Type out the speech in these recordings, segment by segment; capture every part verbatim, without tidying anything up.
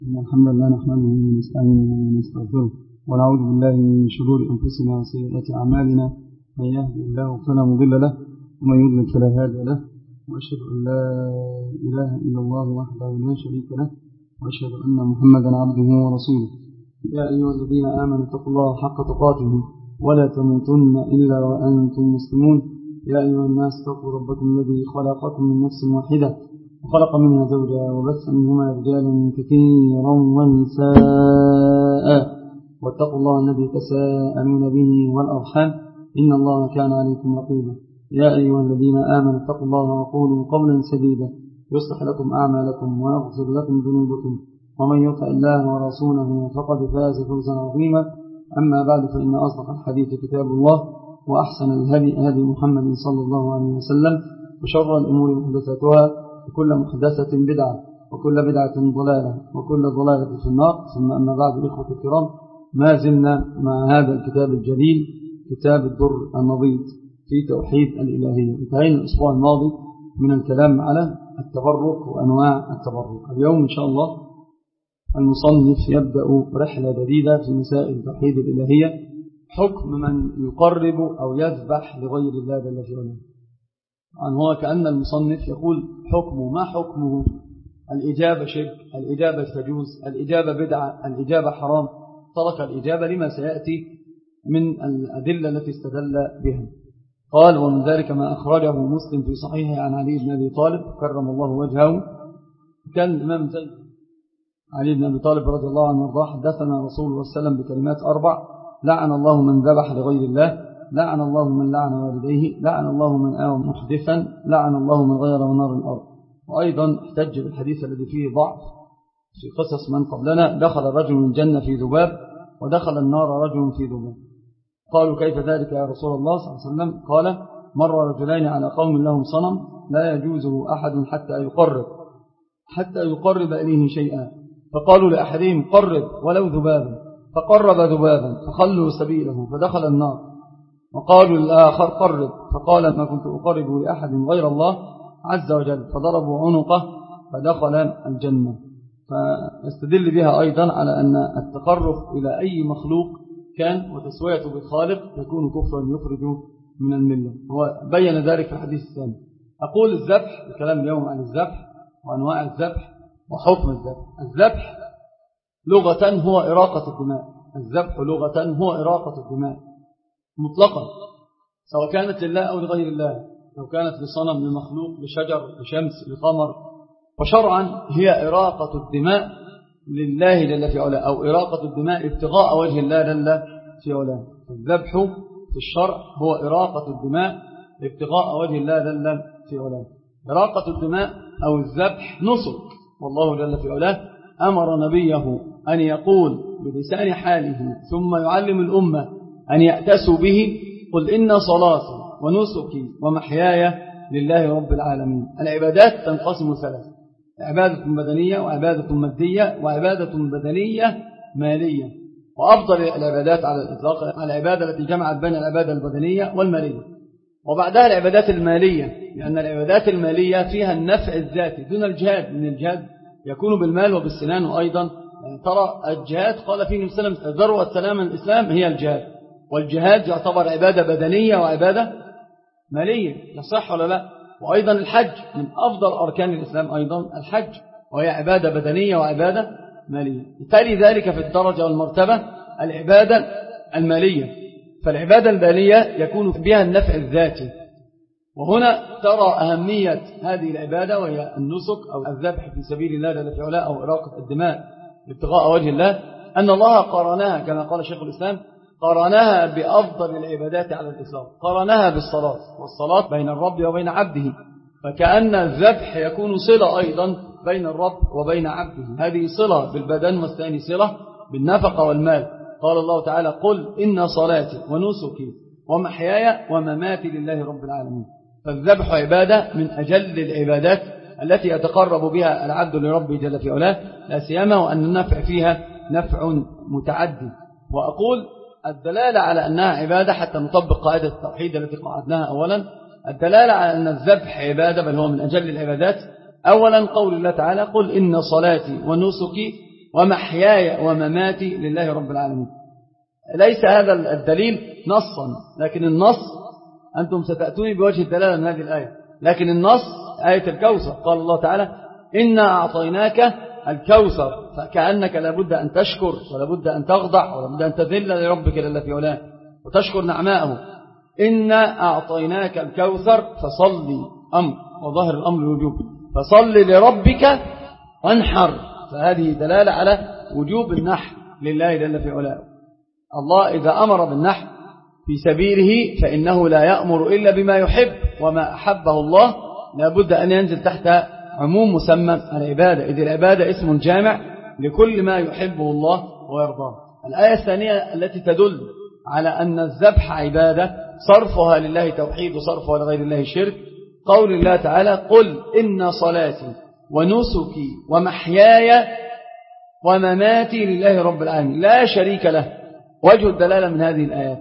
إن الحمد لله نحمده ونستعينه ونستغفره ونعوذ بالله من شرور أنفسنا وسيئات أعمالنا. من يهدي الله فلا مضل له ومن يضلل فلا هادي له، وأشهد أن لا إله إلا الله وحده لا شريك له، وأشهد أن محمدا عبده ورسوله. يا أيها الذين آمنوا اتقوا الله حق تقاته ولا تموتن إلا وأنتم مسلمون. يا أيها الناس اتقوا ربكم الذي خلقكم من نفس واحدة وخلق منها زوجها وبث منهما رجالا كثيرا ونساء، واتقوا الله الذي تساءلون به والأرحام إن الله كان عليكم رقيبا. يا أيها الذين آمنوا اتقوا الله وقولوا قولا سديدا يصلح لكم أعمالكم ويغفر لكم ذنوبكم، ومن يطع الله ورسوله فقد فاز فوزا عظيما. أما بعد، فإن أصدق الحديث كتاب الله، وأحسن الهدي هدي محمد صلى الله عليه وسلم، وشر الأمور محدثاتها، وكل محدثة بدعة، وكل بدعة ضلالة، وكل ضلالة في النار. ثم أما بعد، إخوة الكرام، ما زلنا مع هذا الكتاب الجليل، كتاب الدر النضيد في توحيد الإلهية. انتهينا الأسبوع الماضي من الكلام على التبرك وأنواع التبرك. اليوم إن شاء الله المصنف يبدأ رحلة جديدة في مسائل توحيد الإلهية، حكم من يقرب أو يذبح لغير الله جل في علاه. عن هو كأن المصنف يقول حكمه، ما حكمه؟ الإجابة شرك، الإجابة تجوز، الإجابة بدعة، الإجابة حرام. ترك الإجابة لما سيأتي من الأدلة التي استدل بها. قال: ومن ذلك ما أخرجه مسلم في صحيحه عن علي بن أبي طالب كرم الله وجهه. كان الإمام زيد علي بن أبي طالب رضي الله عنه وارضاه حدثنا رسول الله صلى الله عليه وسلم بكلمات أربع: لعن الله من ذبح لغير الله، لعن الله من لعن والديه، لعن الله من آوى محدثا، لعن الله من غير منار الأرض. وأيضا احتج بالحديث الذي فيه ضعف في قصص من قبلنا: دخل رجل من الجنة في ذباب، ودخل النار رجل في ذباب. قالوا: كيف ذلك يا رسول الله صلى الله عليه وسلم؟ قال: مر رجلين على قوم لهم صنم لا يجوزه أحد حتى يقرب حتى يقرب إليه شيئا، فقالوا لأحدهم: قرب ولو ذبابا، فقرب ذبابا فخلوا سبيله فدخل النار. وقالوا للآخر: قرب، فقال: ما كنت أقرب لأحد غير الله عز وجل، فضربوا عنقه فدخل الجنة. فاستدل بها أيضا على أن التقرب إلى أي مخلوق كان وتسويته بالخالق يكون كفرا يخرج من الملة. هو بين ذلك في الحديث الثاني. أقول الذبح، الكلام اليوم عن الذبح وأنواع الذبح وحكم الذبح. الذبح لغة هو إراقة الدماء. الذبح لغة هو إراقة الدماء مطلقا، سواء كانت لله أو لغير الله، لو كانت لصنم، لمخلوق، لشجر، لشمس، لقمر. وشرعا هي إراقة الدماء لله جل في علاه، أو إراقة الدماء ابتغاء وجه الله جل في علاه. الذبح في الشرع هو إراقة الدماء ابتغاء وجه الله جل في علاه. إراقة الدماء أو الذبح نسك، والله جل في علاه أمر نبيه أن يقول بلسان حاله ثم يعلم الأمة أن يأتسوا به: قل إن صلاتي ونسكي ومحياي لله رب العالمين. العبادات تنقسم ثلاث: عبادة بدنية، وعبادة مادية، وعبادة بدنية مالية. وأفضل العبادات على الإطلاق العبادة التي جمعت بين العبادة البدنية والمالية، وبعدها العبادات المالية، لأن العبادات المالية فيها النفع الذاتي دون الجهاد. من الجهاد يكون بالمال وبالسنان. وأيضا ترى الجهاد قال فيه النبي صلى الله عليه وسلم: ذروة سلام الإسلام هي الجهاد. والجهاد يعتبر عبادة بدنية وعبادة مالية، يصح ولا لا؟ وأيضا الحج من أفضل أركان الإسلام، أيضا الحج، وهي عبادة بدنية وعبادة مالية. تلي ذلك في الدرجة والمرتبة العبادة المالية. فالعبادة المالية يكون بها النفع الذاتي. وهنا ترى أهمية هذه العبادة، وهي النسك أو الذبح في سبيل الله جل في علاه، أو إراقة الدماء ابتغاء وجه الله، أن الله قرنها كما قال شيخ الإسلام، قرنها بأفضل العبادات على الإطلاق، قرنها بالصلاة، والصلاة بين الرب وبين عبده. فكأن الذبح يكون صلة أيضا بين الرب وبين عبده. هذه صلة بالبدن، والثاني صلة بالنفقة والمال. قال الله تعالى: قل إن صلاتي ونسكي ومحياي ومماتي لله رب العالمين. فالذبح عبادة من أجل العبادات التي يتقرب بها العبد لربه جل في علاه، لا سيما وأن النفع فيها نفع متعدي. وأقول الدلالة على أنها عبادة حتى نطبق قاعدة التوحيد التي قعدناها أولا. الدلالة على أن الذبح عبادة، بل هو من أجل العبادات. أولا قول الله تعالى: قل إن صلاتي ونسكي ومحياي ومماتي لله رب العالمين. ليس هذا الدليل نصا، لكن النص أنتم ستأتوني بوجه الدلالة من هذه الآية، لكن النص آية الكوثر، قال الله تعالى إنا أعطيناك الكوثر، فكأنك لابد أن تشكر ولابد أن تخضع ولابد أن تذل لربك جل في علاه وتشكر نعمائه. إنا أعطيناك الكوثر فصلي، أمر وظهر الأمر الوجوب، فصلي لربك وانحر، فهذه دلالة على وجوب النحر لله جل في علاه. الله إذا أمر بالنحر في سبيله فإنه لا يأمر إلا بما يحب، وما أحبه الله لابد أن ينزل تحت عموم مسمى العبادة، إذ العبادة اسم جامع لكل ما يحبه الله ويرضاه. الآية الثانية التي تدل على أن الذبح عبادة صرفها لله توحيد وصرفها لغير الله شرك، قول الله تعالى قل إن صلاتي ونسكي ومحياي ومماتي لله رب العالمين لا شريك له. وجه الدلالة من هذه الآيات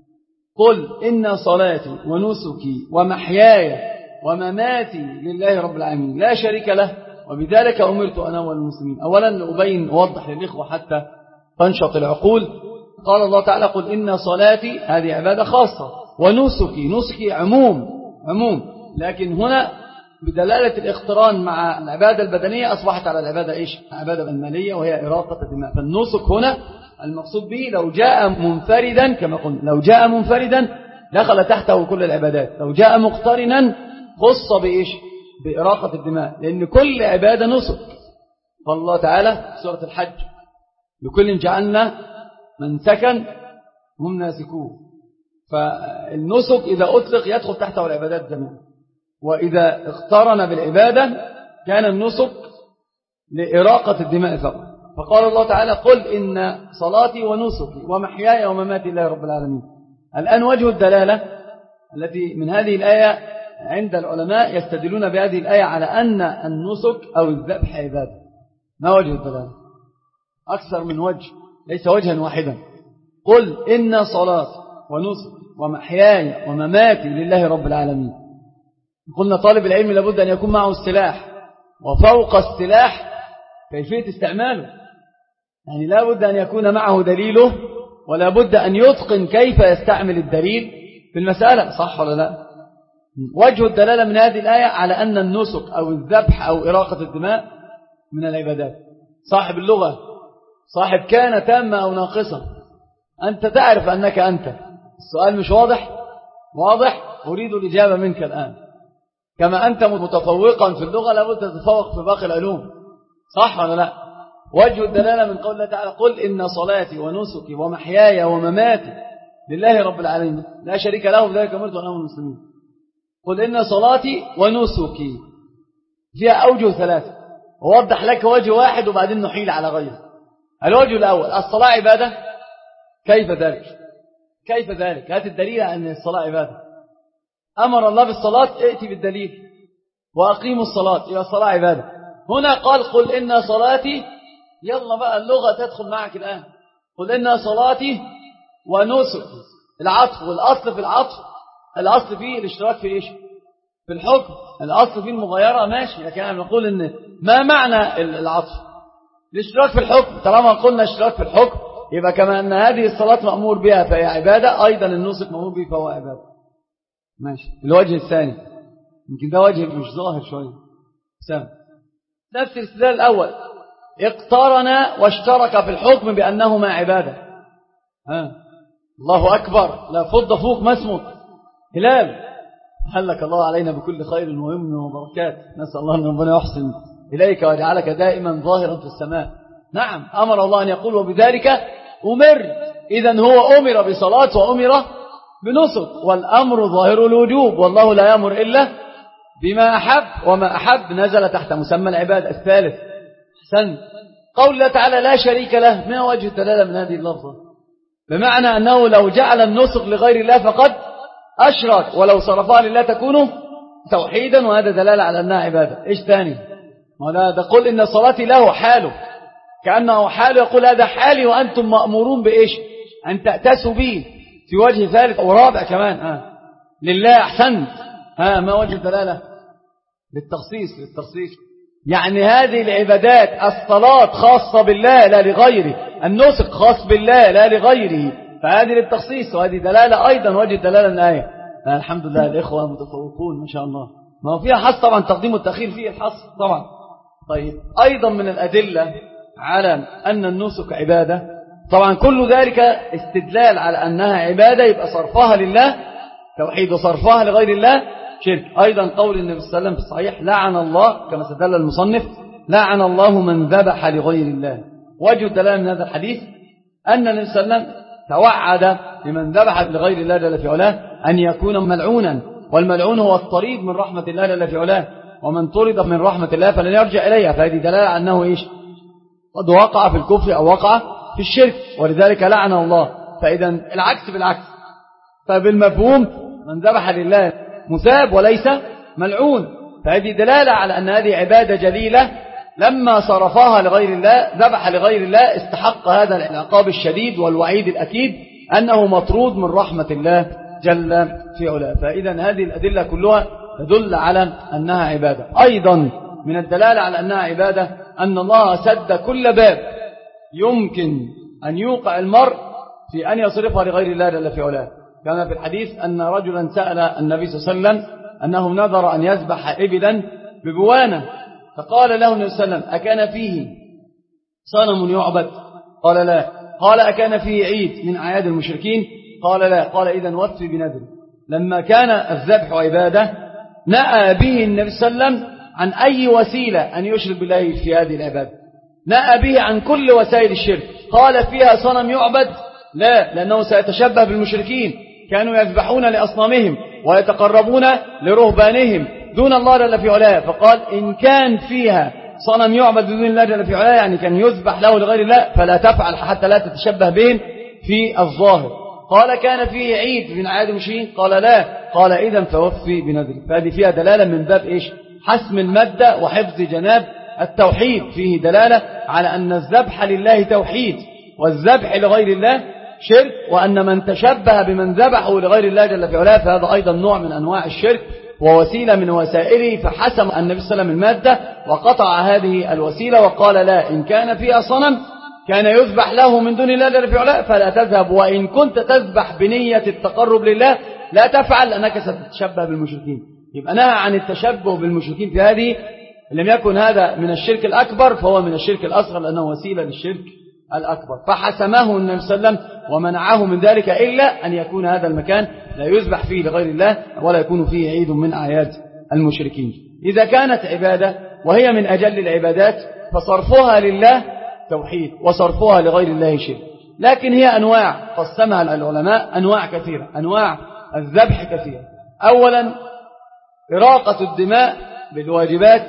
قل إن صلاتي ونسكي ومحياي ومماتي لله رب العالمين لا شريك له وبذلك أمرت أنا والمسلمين. أولا لأبين أوضح للإخوة حتى تنشط العقول. قال الله تعالى قل إن صلاتي، هذه عبادة خاصة، ونسكي، نسكي عموم عموم، لكن هنا بدلالة الاقتران مع العبادة البدنية أصبحت على العبادة إيش؟ العبادة المالية وهي إراقة الدماء. فالنسك هنا المقصود به لو جاء منفردا كما قلنا، لو جاء منفردا دخل تحته كل العبادات، لو جاء مقترنا خص بإيش؟ بإراقة الدماء، لأن كل عبادة نسك. قال الله تعالى في سورة الحج لكل جعلنا منسكا هم ناسكوه. فالنسك إذا أطلق يدخل تحته العبادات جميعا، وإذا اقترن بالعبادة كان النسك لإراقة الدماء فقط. فقال الله تعالى قل إن صلاتي ونسكي ومحياي ومماتي لله رب العالمين. الآن وجه الدلالة التي من هذه الآية عند العلماء يستدلون بهذه الآية على أن النسك أو الذبح عبادة. ما وجه الدلالة؟ أكثر من وجه، ليس وجها واحدا. قل إن صلاتي ونسكي ومحياي ومماتي لله رب العالمين. قلنا طالب العلم لابد أن يكون معه السلاح، وفوق السلاح كيفية استعماله، يعني لابد أن يكون معه دليله، ولا بد أن يتقن كيف يستعمل الدليل في المسألة، صح ولا لا؟ وجه الدلالة من هذه الآية على أن النسك أو الذبح أو إراقة الدماء من العبادات. صاحب اللغة صاحب كان تامة أو ناقصة، أنت تعرف أنك أنت. السؤال مش واضح؟ واضح؟ أريد الإجابة منك الآن. كما أنت متفوقا في اللغة لابد تتفوق في باقي العلوم، صح ولا لا؟ وجه الدلالة من قول الله تعالى قل إن صلاتي ونسكي ومحياي ومماتي لله رب العالمين لا شريك له بذلك أمرت أنا والمسلمين. قل إن صلاتي ونسكي فيها أوجه ثلاثة، ووضح لك وجه واحد وبعدين نحيل على غيره. الوجه الأول الصلاة عبادة. كيف ذلك؟ كيف ذلك؟ هات الدليل أن الصلاة عبادة. أمر الله بالصلاة، ائتي بالدليل وأقيموا الصلاة، يا الصلاة عبادة. هنا قال قل إن صلاتي، يلا بقى اللغة تدخل معك الآن. قل إن صلاتي ونسكي، العطف، والأصل في العطف الأصل فيه الاشتراك في إيش؟ في الحكم. الأصل فيه المغايرة ماشي، لكن أنا نقول إن ما معنى العطف؟ الاشتراك في الحكم. طالما قلنا اشتراك في الحكم يبقى كما أن هذه الصلاة مأمور بها فهي عبادة، أيضا النسك مأمور به فهو عبادة. ماشي. الوجه الثاني يمكن ده وجه مش ظاهر شوية، سام نفس الاستدلال الأول، اقترن واشترك في الحكم بأنهما عبادة. ها الله أكبر، لا فض فوق ما اسمه هلال، حلك الله علينا بكل خير ويمن وبركات. نسأل الله أن ربنا يحسن إليك ويجعلك دائما ظاهرا في السماء. نعم أمر الله أن يقول وبذلك أمر، إذن هو أمر بصلاة وأمر بنسك، والأمر ظاهر الوجوب، والله لا يأمر إلا بما أحب، وما أحب نزل تحت مسمى العبادة. الثالث حسن قول الله تعالى لا شريك له، ما وجه الدلالة من هذه اللفظة؟ بمعنى أنه لو جعل النسك لغير الله فقد أشرك، ولو صرفها لله تكون توحيدا، وهذا دلالة على أنها عبادة. إيش ثاني؟ ده قل إن صلاتي له حاله، كأنه حاله يقول هذا حالي وأنتم مأمورون بإيش؟ أن تأتسوا به. في وجه ثالث أو رابع كمان آه. لله أحسنت. ها ما وجه الدلالة؟ للتخصيص للتخصيص يعني هذه العبادات الصلاة خاصة بالله لا لغيره، النسك خاص بالله لا لغيره، فهذه للتخصيص، وهذه دلالة أيضا وجه دلالة الآية. الحمد لله الإخوة متفوقون ما شاء الله، ما هو فيها حص طبعا، تقديم والتأخير فيه الحص طبعا. طيب أيضا من الأدلة على أن النسك عبادة، طبعا كل ذلك استدلال على أنها عبادة، يبقى صرفها لله توحيد وصرفها لغير الله شرك. أيضا قول النبي صلى الله عليه وسلم في الصحيح لعن الله، كما استدل المصنف، لعن الله من ذبح لغير الله. وجه الدلالة من هذا الحديث أن النبي صلى الله عليه وسلم توعد لمن ذبح لغير الله جل في علاه أن يكون ملعونا، والملعون هو الطريد من رحمة الله جل في علاه، ومن طرد من رحمة الله فلن يرجع إليها. فهذه دلالة أنه إيش؟ قد وقع في الكفر أو وقع في الشرك، ولذلك لعن الله. فإذا العكس بالعكس، فبالمفهوم من ذبح لله مثاب وليس ملعون. فهذه دلالة على أن هذه عبادة جليلة، لما صرفها لغير الله ذبح لغير الله استحق هذا العقاب الشديد والوعيد الأكيد أنه مطرود من رحمة الله جل في علاه. فإذا هذه الأدلة كلها تدل على أنها عبادة. أيضا من الدلالة على أنها عبادة أن الله سد كل باب يمكن أن يوقع المرء في أن يصرفها لغير الله جل في علاه. كان في الحديث أن رجلا سأل النبي صلى الله عليه وسلم أنه نذر أن يذبح إبلا ببوانة، فقال له النبي صلى الله عليه وسلم أكان فيه صنم يعبد؟ قال لا. قال أكان فيه عيد من أعياد المشركين؟ قال لا. قال إذن وفي بنذر. لما كان الذبح عبادة نأى به النبي صلى الله عليه وسلم عن أي وسيلة أن يشرك بالله في هذه العبادة، نأى به عن كل وسائل الشرك. قال فيها صنم يعبد؟ لا، لأنه سيتشبه بالمشركين، كانوا يذبحون لأصنامهم ويتقربون لرهبانهم دون الله جل في علاه. فقال إن كان فيها صنم يعبد دون الله جل في علاه، يعني كان يذبح له لغير الله، فلا تفعل حتى لا تتشبه بهم في الظاهر. قال كان فيه عيد من أعياد المشركين؟ قال لا. قال إذن فوفي بنذرك. فهذه فيها دلالة من باب إيش؟ حسم المادة وحفظ جناب التوحيد. فيه دلالة على أن الذبح لله توحيد والذبح لغير الله شرك، وأن من تشبه بمن ذبحه لغير الله جل في علاه فهذا أيضا نوع من أنواع الشرك ووسيلة من وسائله. فحسم النبي صلى الله عليه وسلم المادة وقطع هذه الوسيلة وقال لا، إن كان فيها صنم كان يذبح له من دون الله جل في علاه فلا تذهب، وإن كنت تذبح بنية التقرب لله لا تفعل لأنك ستتشبه بالمشركين. يبقى نهى عن التشبه بالمشركين في هذه. لم يكن هذا من الشرك الأكبر فهو من الشرك الأصغر، لأنه وسيلة للشرك الأكبر. فحسمه النبي صلى الله عليه وسلم ومنعه من ذلك، إلا أن يكون هذا المكان لا يذبح فيه لغير الله ولا يكون فيه عيد من أعياد المشركين. إذا كانت عبادة وهي من أجل العبادات فصرفها لله توحيد وصرفها لغير الله شرك. لكن هي أنواع قسمها العلماء أنواع كثيرة، أنواع الذبح كثيرة. أولا إراقة الدماء بالواجبات،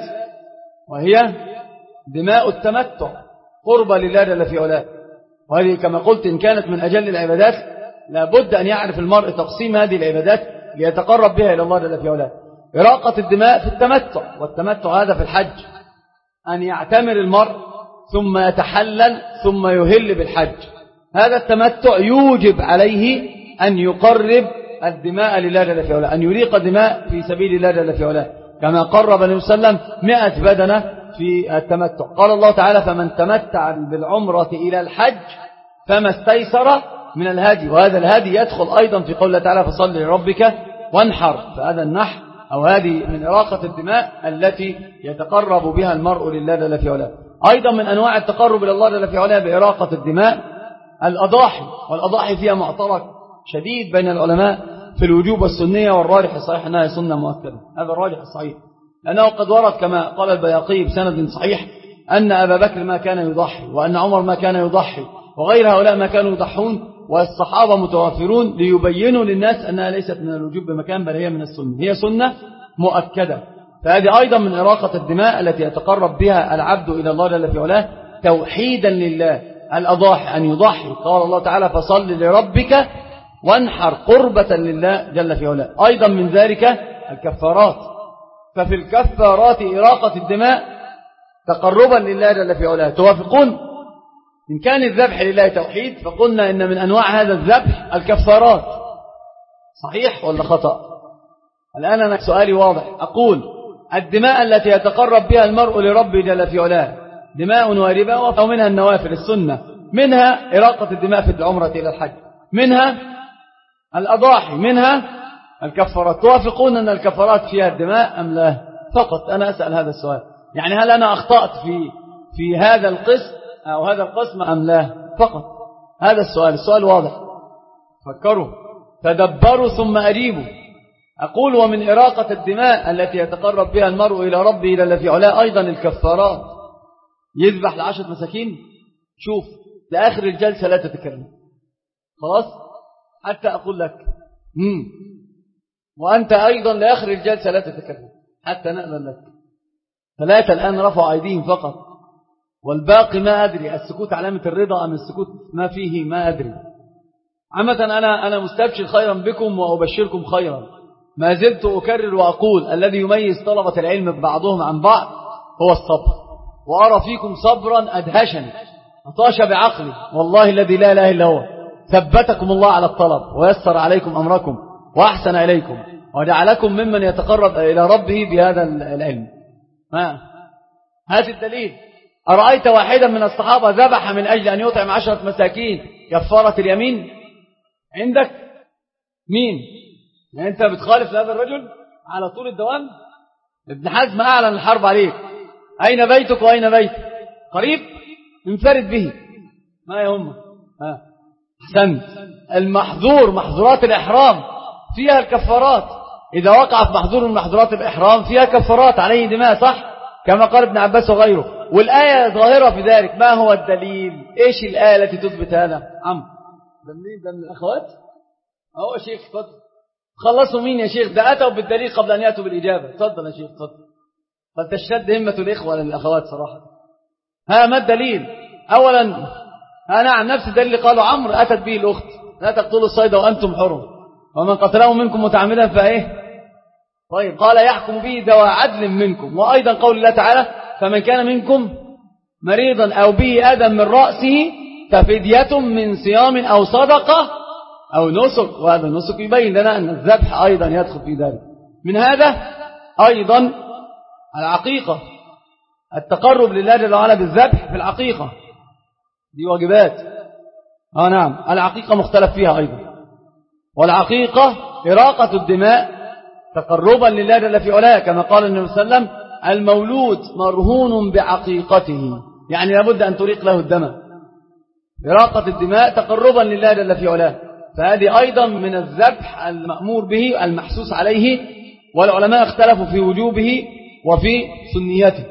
وهي دماء التمتع قربة لله جل في علاه، وهذه كما قلت إن كانت من أجل العبادات لابد أن يعرف المرء تقسيم هذه العبادات ليتقرب بها إلى الله جل في علاه. إراقة الدماء في التمتع، والتمتع هذا في الحج، أن يعتمر المرء ثم يتحلل ثم يهل بالحج. هذا التمتع يوجب عليه أن يقرب الدماء لله جل في علاه، أن يريق دماء في سبيل الله جل في علاه، كما قرب النبي صلى الله عليه وسلم مئة بدنة في التمتع. قال الله تعالى فمن تمتع بالعمرة إلى الحج فما استيسر من الهدي، وهذا الهدي يدخل أيضا في قول الله تعالى فصل لربك وانحر. فهذا النحر أو هذه من إراقة الدماء التي يتقرب بها المرء لله جل في علاه. أيضا من أنواع التقرب إلى الله جل في علاه بإراقة الدماء الأضاحي، والأضاحي فيها معترك شديد بين العلماء في الوجوب والسنية، والراجح الصحيح أنها سنة مؤكدة. هذا الراجح الصحيح، لأنه قد ورد كما قال البياقي بسند صحيح أن أبا بكر ما كان يضحي، وأن عمر ما كان يضحي، وغير هؤلاء ما كانوا يضحون، والصحابة متوافرون ليبينوا للناس أنها ليست من الوجوب بمكان بل هي من السنة، هي سنة مؤكدة. فهذه أيضا من إراقة الدماء التي يتقرب بها العبد إلى الله جل في علاه توحيدا لله. الأضاحي أن يضحي، قال الله تعالى فصل لربك وانحر قربة لله جل في علاه. أيضا من ذلك الكفارات، ففي الكفارات إراقة الدماء تقربا لله جل في علاه. توافقون؟ إن كان الذبح لله توحيد فقلنا إن من أنواع هذا الذبح الكفارات. صحيح ولا خطأ؟ الآن أنا سؤالي واضح، أقول الدماء التي يتقرب بها المرء لربه جل في علاه دماء واجبة، ومنها النوافل السنة، منها إراقة الدماء في العمرة إلى الحج، منها الأضاحي، منها الكفارات. توافقون أن الكفارات فيها الدماء أم لا؟ فقط أنا أسأل هذا السؤال، يعني هل أنا أخطأت في في هذا القسم أو هذا القسم أم لا؟ فقط هذا السؤال. السؤال واضح، فكروا تدبروا ثم أجيبوا. أقول ومن إراقة الدماء التي يتقرب بها المرء إلى ربه جل في علاه أيضا الكفارات. يذبح لعشرة مساكين، شوف لآخر الجلسة لا تتكلم خلاص حتى أقول لك مم. وأنت أيضا لآخر الجلسة لا تتكلم حتى نأذن لك. ثلاثة الآن رفعوا أيديهم فقط، والباقي ما أدري السكوت علامة الرضا أم السكوت ما فيه ما أدري. عامة أنا أنا مستبشر خيرا بكم وأبشركم خيرا. ما زلت أكرر وأقول الذي يميز طلبة العلم بعضهم عن بعض هو الصبر، وأرى فيكم صبرا أدهشني أطاش بعقلي والله الذي لا إله إلا هو. ثبتكم الله على الطلب ويسر عليكم أمركم وأحسن إليكم وجعلكم ممن يتقرب إلى ربه بهذا العلم. ما هات الدليل. أرأيت واحدا من الصحابة ذبح من أجل أن يطعم عشرة مساكين كفارة اليمين عندك؟ مين؟ يعني أنت بتخالف هذا الرجل على طول الدوام؟ ابن حزم أعلن الحرب عليك. أين بيتك وأين بيتك؟ قريب انفرد به ما يهمك. ها أحسنت. المحظور محظورات الإحرام فيها الكفارات، إذا وقع في محظور من محظورات الإحرام فيها كفارات عليه دماء، صح كما قال ابن عباس وغيره، والآية ظاهرة في ذلك. ما هو الدليل؟ إيش الآية التي تثبت هذا؟ عم دليل ده من الأخوات أهو يا شيخ تفضل. خلصوا مين يا شيخ؟ ده أتوا بالدليل قبل أن يأتوا بالإجابة. تفضل يا شيخ تفضل. فلتشتد همة الإخوة للأخوات صراحة. ها ما الدليل؟ أولا أنا عن نفس الدليل اللي قالوا عمرو أتت به الأخت لا تقتلوا الصيد وأنتم حرم ومن قتله منكم متعمدا فإيه؟ طيب قال يحكم به ذوى عدل منكم. وأيضا قول الله تعالى فمن كان منكم مريضا أو به أذى من رأسه ففدية من صيام أو صدقة أو نسك، وهذا النسك يبين لنا أن الذبح أيضا يدخل في ذلك. من هذا أيضا العقيقة، التقرب لله جل وعلا بالذبح في العقيقة دي واجبات. آه نعم العقيقة مختلف فيها أيضا، والعقيقة إراقة الدماء تقربا لله جل في علاه كما قال النبي صلى الله عليه وسلم المولود مرهون بعقيقته، يعني لابد أن تريق له الدم. إراقة الدماء تقربا لله جل في علاه، فهذه أيضا من الذبح المأمور به المحسوس عليه، والعلماء اختلفوا في وجوبه وفي سنيته،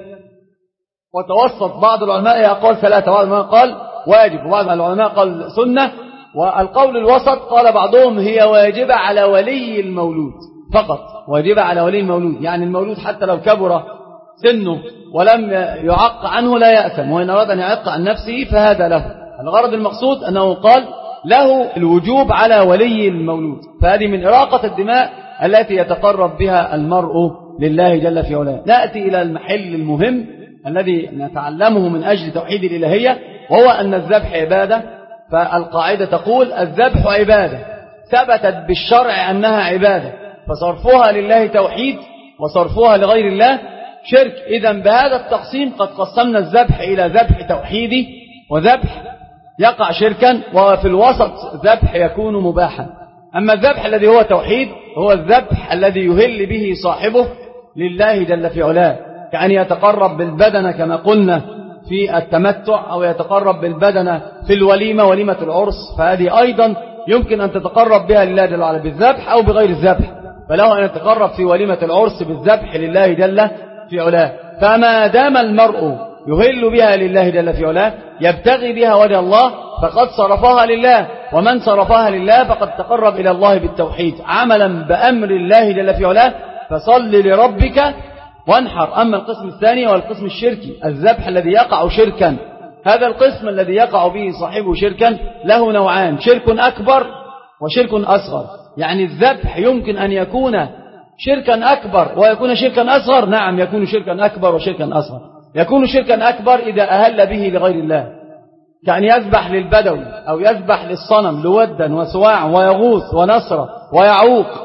وتوسط بعض العلماء يقول ثلاثة، بعض العلماء قال واجب وبعض العلماء قال سنة، والقول الوسط قال بعضهم هي واجبة على ولي المولود فقط، واجبة على ولي المولود، يعني المولود حتى لو كبر سنه ولم يعق عنه لا يأثم، وإن أراد أن يعق عن نفسه فهذا له. الغرض المقصود أنه قال له الوجوب على ولي المولود، فهذه من إراقة الدماء التي يتقرب بها المرء لله جل في علاه. نأتي إلى المحل المهم الذي نتعلمه من أجل توحيد الإلهية، وهو أن الذبح عبادة. فالقاعدة تقول الذبح عبادة ثبتت بالشرع أنها عبادة، فصرفها لله توحيد وصرفها لغير الله شرك. إذن بهذا التقسيم قد قسمنا الذبح إلى ذبح توحيدي وذبح يقع شركا، وفي الوسط ذبح يكون مباحا. أما الذبح الذي هو توحيد هو الذبح الذي يهل به صاحبه لله جل في علاه، كأن يتقرب بالبدن كما قلنا في التمتع، أو يتقرب بالبدن في الوليمة وليمة العرس، فهذه أيضا يمكن أن تتقرب بها لله جل وعلا بالذبح أو بغير الذبح، فله أن يتقرب في وليمة العرس بالذبح لله جل في علاه. فما دام المرء يهل بها لله جل في علاه يبتغي بها وجه الله فقد صرفها لله، ومن صرفها لله فقد تقرب إلى الله بالتوحيد عملا بأمر الله جل في علاه، فصل لربك وانحر. أما القسم الثاني والقسم الشركي، الذبح الذي يقع شركا، هذا القسم الذي يقع به صاحبه شركا له نوعان، شرك أكبر وشرك أصغر. يعني الذبح يمكن أن يكون شركا أكبر ويكون شركا أصغر، نعم يكون شركا أكبر وشركا أصغر. يكون شركا أكبر إذا أهل به لغير الله، كأن يذبح للبدوي أو يذبح للصنم لودا وسواع ويغوث ونصر ويعوق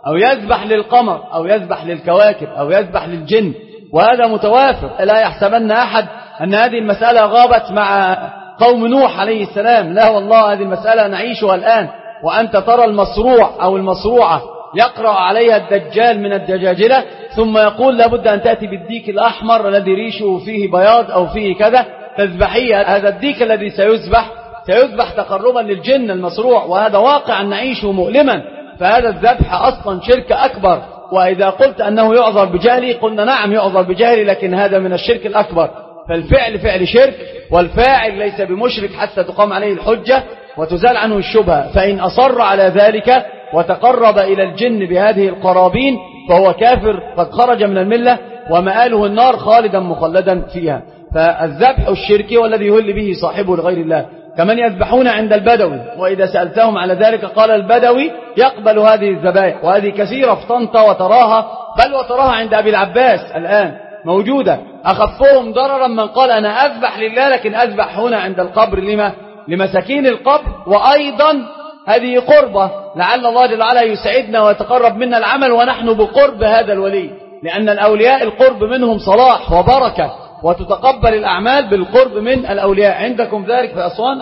أو يذبح للقمر أو يذبح للكواكب أو يذبح للجن، وهذا متوافر. لا يحسبن أحد أن هذه المسألة غابت مع قوم نوح عليه السلام، لا والله هذه المسألة نعيشها الآن، وأنت ترى المصروع أو المصروعة يقرأ عليها الدجال من الدجاجلة ثم يقول لابد أن تأتي بالديك الأحمر الذي ريشه فيه بياض أو فيه كذا تذبحيه. هذا الديك الذي سيذبح سيذبح تقربا للجن المصروع، وهذا واقع نعيشه مؤلما. فهذا الذبح أصلا شرك أكبر. وإذا قلت أنه يعذر بجهلي قلنا نعم يعذر بجهلي، لكن هذا من الشرك الأكبر. فالفعل فعل شرك، والفاعل ليس بمشرك حتى تقام عليه الحجة وتزال عنه الشبهة. فإن أصر على ذلك وتقرب إلى الجن بهذه القرابين فهو كافر قد خرج من الملة ومآله النار خالدا مخلدا فيها. فالذبح الشركي والذي يهل به صاحبه لغير الله. كمن يذبحون عند البدوي، وإذا سألتهم على ذلك قال البدوي يقبل هذه الذبائح، وهذه كثيرة في طنطا وتراها، بل وتراها عند أبي العباس الآن موجودة. أخفهم ضررا من قال أنا أذبح لله لكن أذبح هنا عند القبر لما؟ لمساكين القبر، وأيضا هذه قربة لعل الله جل وعلا يسعدنا ويتقرب منا العمل ونحن بقرب هذا الولي، لأن الأولياء القرب منهم صلاح وبركة، وتتقبل الأعمال بالقرب من الأولياء. عندكم ذلك في أسوان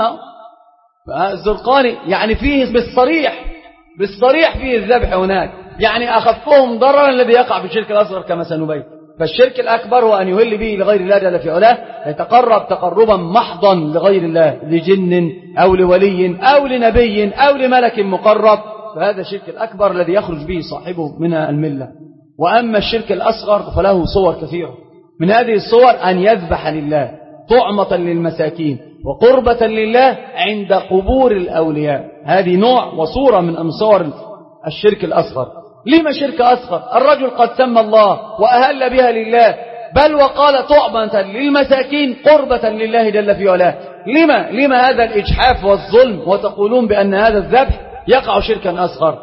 الزرقاني، يعني فيه بالصريح بالصريح فيه الذبح هناك، يعني أخفهم ضررا الذي يقع في الشرك الأصغر كما سنبين. فالشرك الأكبر هو أن يهل به لغير الله جل في علاه، يتقرب تقربا محضا لغير الله، لجن أو لولي أو لنبي أو لملك مقرب، فهذا الشرك الأكبر الذي يخرج به صاحبه من الملة. وأما الشرك الأصغر فله صور كثيرة، من هذه الصور أن يذبح لله طعمة للمساكين وقربة لله عند قبور الأولياء، هذه نوع وصورة من صور الشرك الأصغر. لما شرك أصغر؟ الرجل قد سمى الله وأهل بها لله، بل وقال طعمة للمساكين قربة لله جل في علاه. لما لما هذا الإجحاف والظلم وتقولون بأن هذا الذبح يقع شركا أصغر؟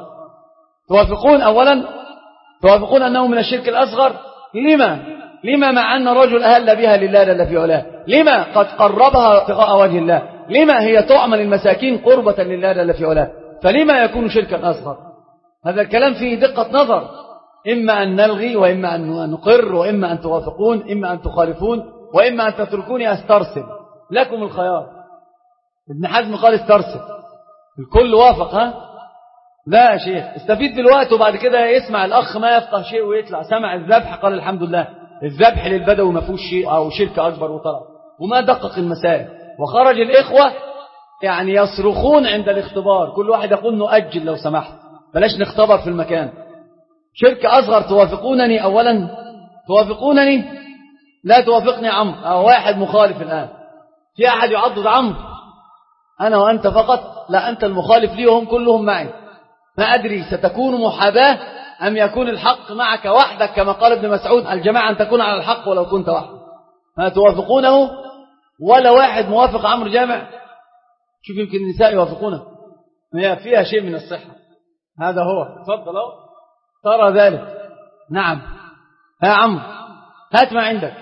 توافقون أولا توافقون أنه من الشرك الأصغر؟ لما لما مع أن الرجل أهل بها لله جل في علاه؟ لما قد قربها ابتغاء وجه الله؟ لما هي طعمة للمساكين قربة لله جل في علاه؟ فلما يكون شركا أصغر؟ هذا الكلام فيه دقة نظر، إما أن نلغي وإما أن نقر وإما أن توافقون إما أن تخالفون وإما أن تتركوني أسترسل، لكم الخيار. ابن حزم قال استرسل، الكل وافق. ها لا يا شيخ، استفيد بالوقت وبعد كده يسمع الأخ ما يفقه شيء ويطلع سمع الذبح قال الحمد لله الذبح للبدوي ما فيهوش شيء أو شرك أكبر وطلع وما دقق المسائل. وخرج الإخوة يعني يصرخون عند الاختبار، كل واحد يقول نؤجل لو سمحت بلاش نختبر في المكان. شرك أصغر توافقونني أولا؟ توافقونني؟ لا توافقني عمرو أو واحد مخالف الآن. في أحد يعضد عمرو؟ أنا وأنت فقط؟ لا، أنت المخالف لي وهم كلهم معي. ما أدري ستكون محاباة أم يكون الحق معك وحدك كما قال ابن مسعود الجماعة أن تكون على الحق ولو كنت وحدك. ما توافقونه ولا واحد موافق عمرو جامع؟ شوف يمكن النساء يوافقونه، هي فيها شيء من الصحة. هذا هو، تفضل اهو ترى ذلك. نعم ها عمرو هات ما عندك.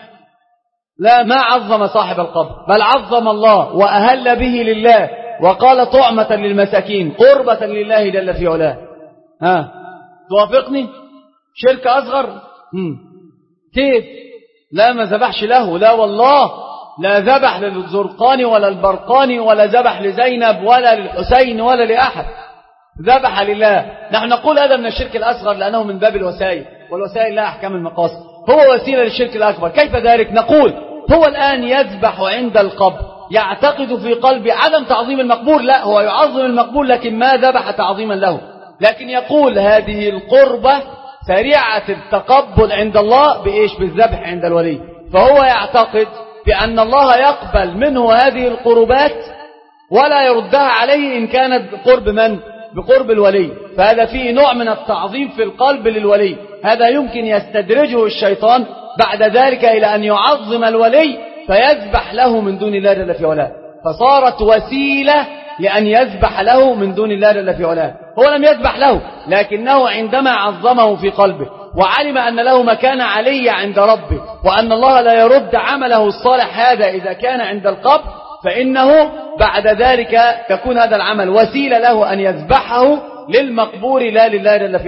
لا، ما عظم صاحب القبر بل عظم الله وأهل به لله وقال طعمة للمساكين قربة لله جل في علاه. ها توافقني؟ شرك أصغر؟ مم. كيف؟ لا ما ذبحش له، لا والله لا ذبح للزرقاني ولا البرقاني ولا ذبح لزينب ولا للحسين ولا لأحد، ذبح لله. نحن نقول هذا من الشرك الأصغر لأنه من باب الوسائل، والوسائل لا أحكام المقاصد، هو وسيلة للشرك الأكبر. كيف ذلك؟ نقول هو الآن يذبح عند القبر يعتقد في قلبه عدم تعظيم المقبور، لا هو يعظم المقبور لكن ما ذبح تعظيما له، لكن يقول هذه القربة سريعة التقبل عند الله بإيش؟ بالذبح عند الولي. فهو يعتقد بأن الله يقبل منه هذه القربات ولا يردها عليه إن كانت بقرب من؟ بقرب الولي. فهذا فيه نوع من التعظيم في القلب للولي، هذا يمكن يستدرجه الشيطان بعد ذلك إلى أن يعظم الولي فيذبح له من دون الله جل في علاه، فصارت وسيلة لأن يذبح له من دون الله جل في علاه. هو لم يذبح له لكنه عندما عظمه في قلبه وعلم أن له مكان علي عند ربه وأن الله لا يرد عمله الصالح هذا إذا كان عند القبر، فإنه بعد ذلك يكون هذا العمل وسيلة له أن يذبحه للمقبور لا لله جل في علاه.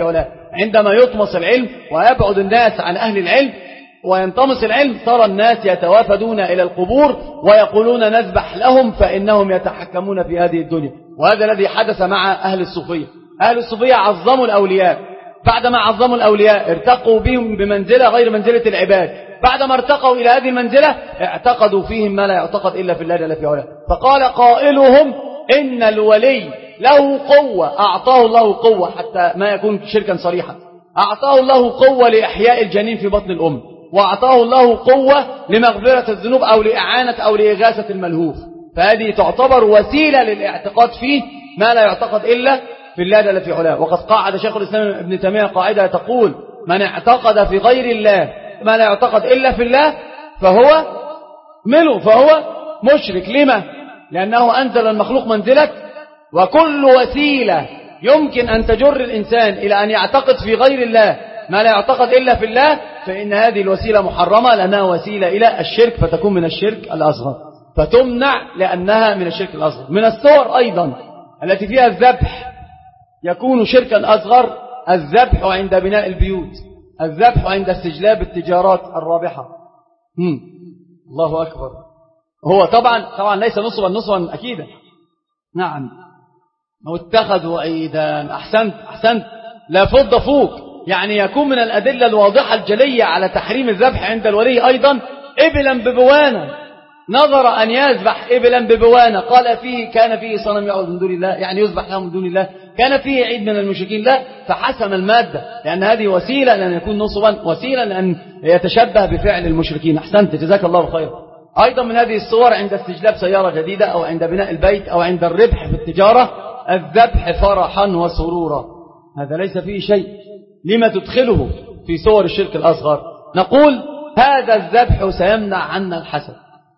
عندما يطمس العلم ويبعد الناس عن أهل العلم وينطمس العلم، ترى الناس يتوافدون إلى القبور ويقولون نذبح لهم فإنهم يتحكمون في هذه الدنيا. وهذا الذي حدث مع أهل الصوفية. أهل الصوفية عظموا الأولياء، بعدما عظموا الأولياء ارتقوا بهم بمنزلة غير منزلة العباد، بعدما ارتقوا إلى هذه المنزلة اعتقدوا فيهم ما لا يعتقد إلا في الله جل في علاه. فقال قائلهم إن الولي له قوة، أعطاه الله قوة حتى ما يكون شركا صريحا، أعطاه الله قوة لإحياء الجنين في بطن الأم، وأعطاه الله قوة لمغفرة الذنوب أو لإعانة أو لإغاثة الملهوف. فهذه تعتبر وسيلة للاعتقاد فيه ما لا يعتقد إلا في الله جل في علاه. وقد قاعد شيخ الإسلام ابن تيمية قاعدة تقول من اعتقد في غير الله ما لا يعتقد إلا في الله فهو منه، فهو مشرك. لما؟ لأنه أنزل المخلوق منزلة، وكل وسيلة يمكن أن تجر الإنسان إلى أن يعتقد في غير الله ما لا يعتقد إلا في الله فإن هذه الوسيلة محرمة لأنها وسيلة إلى الشرك، فتكون من الشرك الأصغر، فتمنع لأنها من الشرك الأصغر. من الصور أيضا التي فيها الذبح يكون شركا أصغر الذبح عند بناء البيوت، الذبح عند استجلاب التجارات الرابحة. هم. الله أكبر. هو طبعا طبعا ليس نصبا نصبا أكيدا، نعم، واتخذوا أيضا. أحسنت أحسنت لا فض فوق، يعني يكون من الأدلة الواضحة الجلية على تحريم الذبح عند الولي أيضا إبلا ببوانة، نظر أن يذبح إبلا ببوانة، قال فيه كان فيه صنم يعبد من دون الله، يعني يذبح له من دون الله، كان فيه عيد من المشركين، لا، فحسم المادة لأن هذه وسيلة لأن يكون نصبا، وسيلة لأن يتشبه بفعل المشركين. أحسنت جزاك الله خير. أيضا من هذه الصور عند استجلاب سيارة جديدة أو عند بناء البيت أو عند الربح في التجارة الذبح فرحا وسرورا، هذا ليس فيه شيء. لما تدخله في صور الشرك الأصغر؟ نقول هذا الذبح سيمنع عنا الحسد.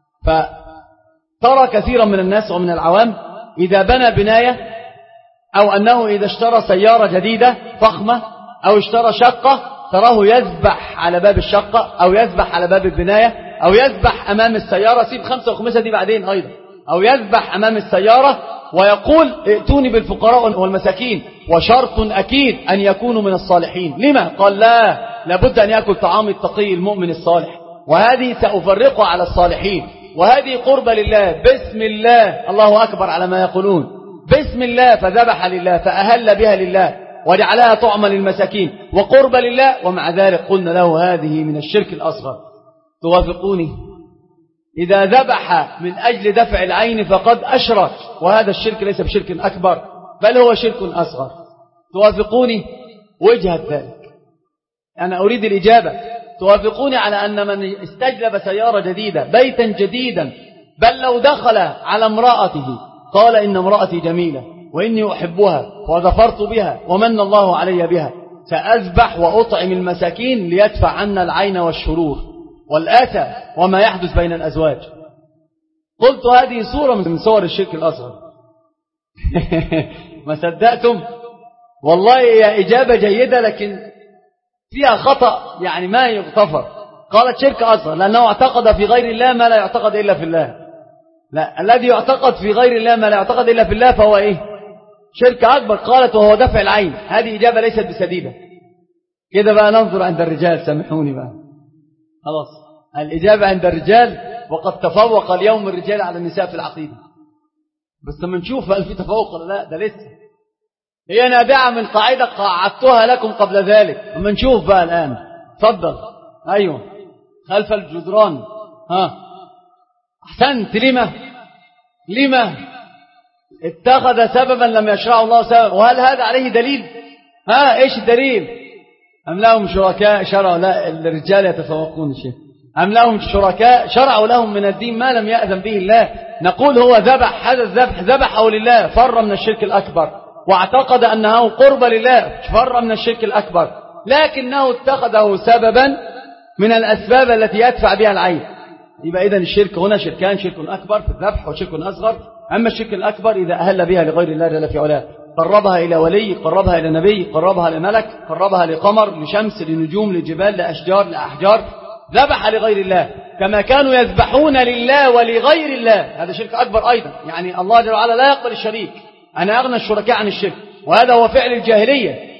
فترى كثيرا من الناس ومن العوام إذا بنى بناية أو أنه إذا اشترى سيارة جديدة فخمة أو اشترى شقة تراه يذبح على باب الشقة أو يذبح على باب البناية أو يذبح أمام السيارة، سيب خمسة وخمسة دي بعدين أيضا، أو يذبح أمام السيارة ويقول ائتوني بالفقراء والمساكين، وشرط أكيد أن يكونوا من الصالحين. لما؟ قال لا، لابد أن يأكل طعام التقي المؤمن الصالح، وهذه سأفرقها على الصالحين، وهذه قربة لله بسم الله، الله أكبر على ما يقولون، بسم الله، فذبح لله فأهل بها لله وجعلها طعما للمساكين وقربة لله، ومع ذلك قلنا له هذه من الشرك الأصغر. توافقوني؟ إذا ذبح من أجل دفع العين فقد أشرك، وهذا الشرك ليس بشرك أكبر بل هو شرك أصغر. توافقوني؟ وجهة ذلك أنا أريد الإجابة. توافقوني على أن من استجلب سيارة جديدة بيتا جديدا بل لو دخل على امرأته قال إن امرأتي جميلة وإني أحبها وظفرت بها ومن الله علي بها، سأذبح وأطعم المساكين ليدفع عنا العين والشرور والآثى وما يحدث بين الأزواج. قلت هذه صورة من صور الشرك الأصغر. ما صدقتم؟ والله هي إجابة جيدة لكن فيها خطأ يعني ما يغتفر. قالت شرك أصغر لأنه اعتقد في غير الله ما لا يعتقد إلا في الله. لا، الذي يعتقد في غير الله ما لا يعتقد إلا في الله فهو إيه؟ شرك أكبر. قالت وهو دفع العين. هذه إجابة ليست بسديدة. كده بقى ننظر عند الرجال، سامحوني بقى خلاص. الإجابة عند الرجال، وقد تفوق اليوم الرجال على النساء في العقيدة، بس لما نشوف هل في تفوق ولا لا، ده لسه هي نابعة من قاعدة قاعدتها لكم قبل ذلك. لما نشوف بقى الآن. تفضل. أيوه خلف الجدران. ها أحسنت. لما لما اتخذ سببا لم يشرعه الله سببا، وهل هذا عليه دليل؟ ها إيش الدليل؟ أم لهم شركاء شرعوا؟ لا، الرجال يتفوقون شيء. أم لهم شركاء شرعوا لهم من الدين ما لم يأذن به الله. نقول هو ذبح، هذا الذبح ذبحه لله، فر من الشرك الأكبر، واعتقد أنه قرب لله، فر من الشرك الأكبر، لكنه اتخذه سببا من الأسباب التي يدفع بها العين. يبقى إذن الشرك هنا شركان، شرك أكبر في الذبح وشرك أصغر. أما الشرك الأكبر إذا أهل بها لغير الله جل في علاه، قربها إلى ولي، قربها إلى نبي، قربها لملك، قربها لقمر، لشمس، لنجوم، لجبال، لأشجار، لأحجار، ذبح لغير الله كما كانوا يذبحون لله ولغير الله. هذا شرك أكبر أيضا. يعني الله جل وعلا لا يقبل الشريك، أنا أغنى الشركاء عن الشرك، وهذا هو فعل الجاهلية.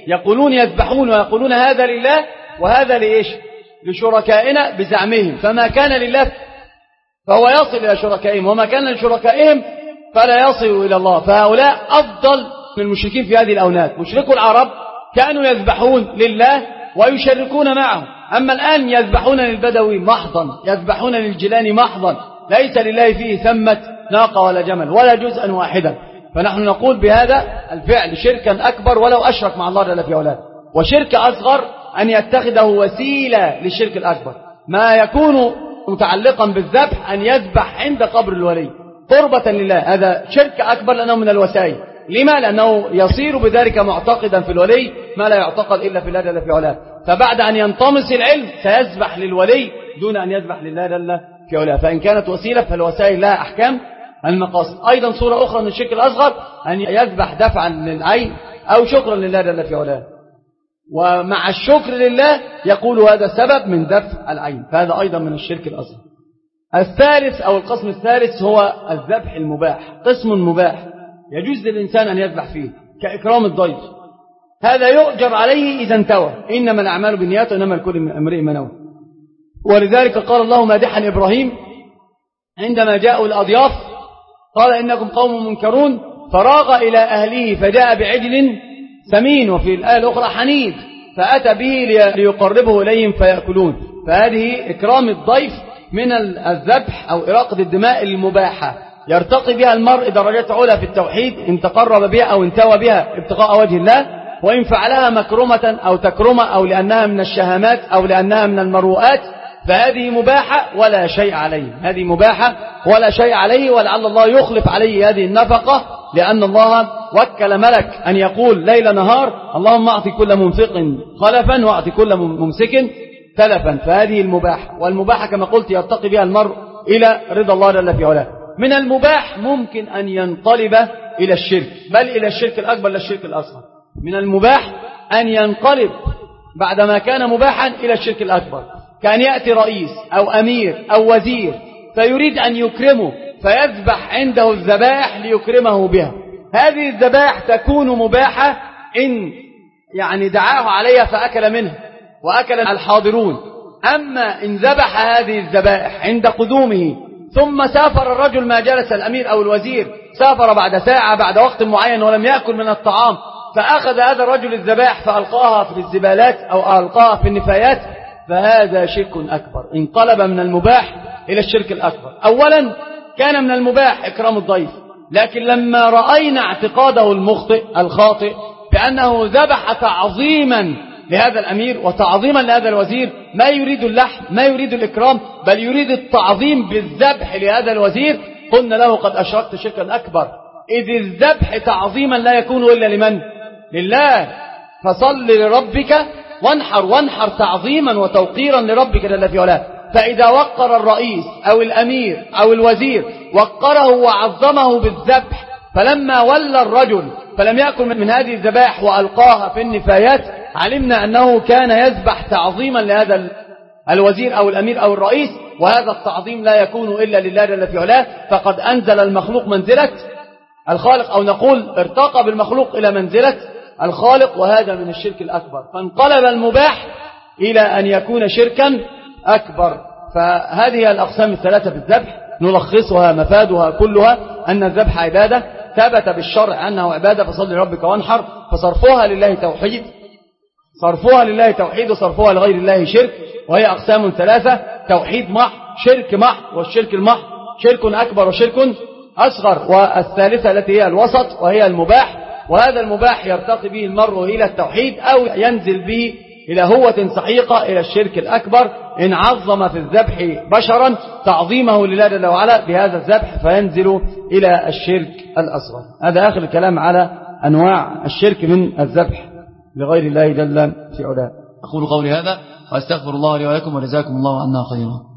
يقولون يذبحون ويقولون هذا لله وهذا لإيش؟ لشركائنا بزعمهم، فما كان لله فهو يصل إلى شركائهم، وما كان لشركائهم فلا يصل إلى الله. فهؤلاء أفضل من المشركين في هذه الأونات. مشركو العرب كانوا يذبحون لله ويشركون معه، أما الآن يذبحون للبدوي محضا، يذبحون للجيلاني محضا، ليس لله فيه ثمة ناقة ولا جمل ولا جزءا واحدا. فنحن نقول بهذا الفعل شركا أكبر ولو أشرك مع الله جل في علاه، وشرك أصغر أن يتخذه وسيلة للشرك الأكبر، ما يكون متعلقا بالذبح أن يذبح عند قبر الولي قربة لله، هذا شرك أكبر لأنه من الوسائل. لما؟ لأنه يصير بذلك معتقدا في الولي ما لا يعتقد إلا في الله جل في علاه، فبعد أن ينطمس العلم سيذبح للولي دون أن يذبح لله جل في علاه. فإن كانت وسيلة فالوسائل لها أحكام المقاصد. أيضا صورة أخرى من الشرك الأصغر أن يذبح دفعا للعين أو شكرا لله جل في علاه، ومع الشكر لله يقول هذا سبب من دفع العين، فهذا أيضا من الشرك الأصغر. الثالث أو القسم الثالث هو الذبح المباح، قسم مباح يجوز للإنسان أن يذبح فيه كإكرام الضيف، هذا يؤجر عليه إذا انتوى، إنما الأعمال بالنيات وإنما لكل امرئ ما نوى. ولذلك قال الله مادحا إبراهيم عندما جاءوا الأضياف قال إنكم قوم منكرون، فراغ إلى أهله فجاء بعجل سمين، وفي الآية الأخرى حنيذ، فأتى به ليقربه إليهم فيأكلون. فهذه إكرام الضيف من الذبح أو إراقة الدماء المباحة، يرتقي بها المرء درجات علا في التوحيد إن تقرب بها أو انتوى بها ابتغاء وجه الله، وإن فعلها مكرمة أو تكرمة أو لأنها من الشهامات أو لأنها من المروءات فهذه مباحة ولا شيء عليه، هذه مباحة ولا شيء عليه، ولعل الله يخلف عليه هذه النفقة، لأن الله وكل ملك أن يقول ليل نهار اللهم أعطي كل منفق خلفا وأعطي كل ممسك تلفا. فهذه المباحة، والمباحة كما قلت يرتقي بها المرء إلى رضا الله جل في علاه. من المباح ممكن أن ينقلب إلى الشرك، بل إلى الشرك الأكبر لا الشرك الأصغر. من المباح أن ينقلب بعدما كان مباحا إلى الشرك الأكبر، كان يأتي رئيس أو أمير أو وزير فيريد أن يكرمه فيذبح عنده الذبائح ليكرمه بها. هذه الذبائح تكون مباحة إن يعني دعاه عليها فأكل منها وأكل الحاضرون. أما إن ذبح هذه الذبائح عند قدومه ثم سافر الرجل ما جلس الأمير أو الوزير، سافر بعد ساعة بعد وقت معين ولم يأكل من الطعام، فأخذ هذا الرجل الذبائح فألقاها في الزبالات أو ألقاها في النفايات، فهذا شرك أكبر، انقلب من المباح إلى الشرك الأكبر. أولا كان من المباح إكرام الضيف، لكن لما رأينا اعتقاده المخطئ الخاطئ بأنه ذبح تعظيما لهذا الأمير وتعظيما لهذا الوزير، ما يريد اللحم ما يريد الإكرام بل يريد التعظيم بالذبح لهذا الوزير، قلنا له قد أشركت شركا أكبر، إذ الذبح تعظيما لا يكون إلا لمن؟ لله. فصل لربك وانحر، وانحر تعظيما وتوقيرا لربك جل في علاه. فإذا وقر الرئيس أو الأمير أو الوزير وقره وعظمه بالذبح، فلما ولى الرجل فلم يأكل من هذه الذبائح وألقاها في النفايات، علمنا أنه كان يذبح تعظيما لهذا الوزير أو الأمير أو الرئيس، وهذا التعظيم لا يكون إلا لله جل في علاه، فقد أنزل المخلوق منزلة الخالق، أو نقول ارتقى بالمخلوق إلى منزلة الخالق، وهذا من الشرك الأكبر. فانقلب المباح إلى أن يكون شركا أكبر. فهذه الأقسام الثلاثة في الذبح نلخصها مفادها كلها أن الذبح عبادة ثبت بالشرع أنه عبادة، فصل لربك وانحر، فصرفها لله توحيد، صرفها لله توحيد وصرفها لغير الله شرك، وهي أقسام ثلاثة: توحيد محض، شرك محض، والشرك المحض شرك أكبر وشرك أصغر، والثالثة التي هي الوسط وهي المباح، وهذا المباح يرتقي به المرء إلى التوحيد أو ينزل به إلى هوة سحيقة إلى الشرك الأكبر إن عظم في الذبح بشرا تعظيمه لله جل وعلا بهذا الذبح فينزل إلى الشرك الأصغر. هذا آخر الكلام على أنواع الشرك من الذبح لغير الله جل في علاه. أقول قولي هذا وأستغفر الله لي ولكم وجزاكم الله عنا خيرا.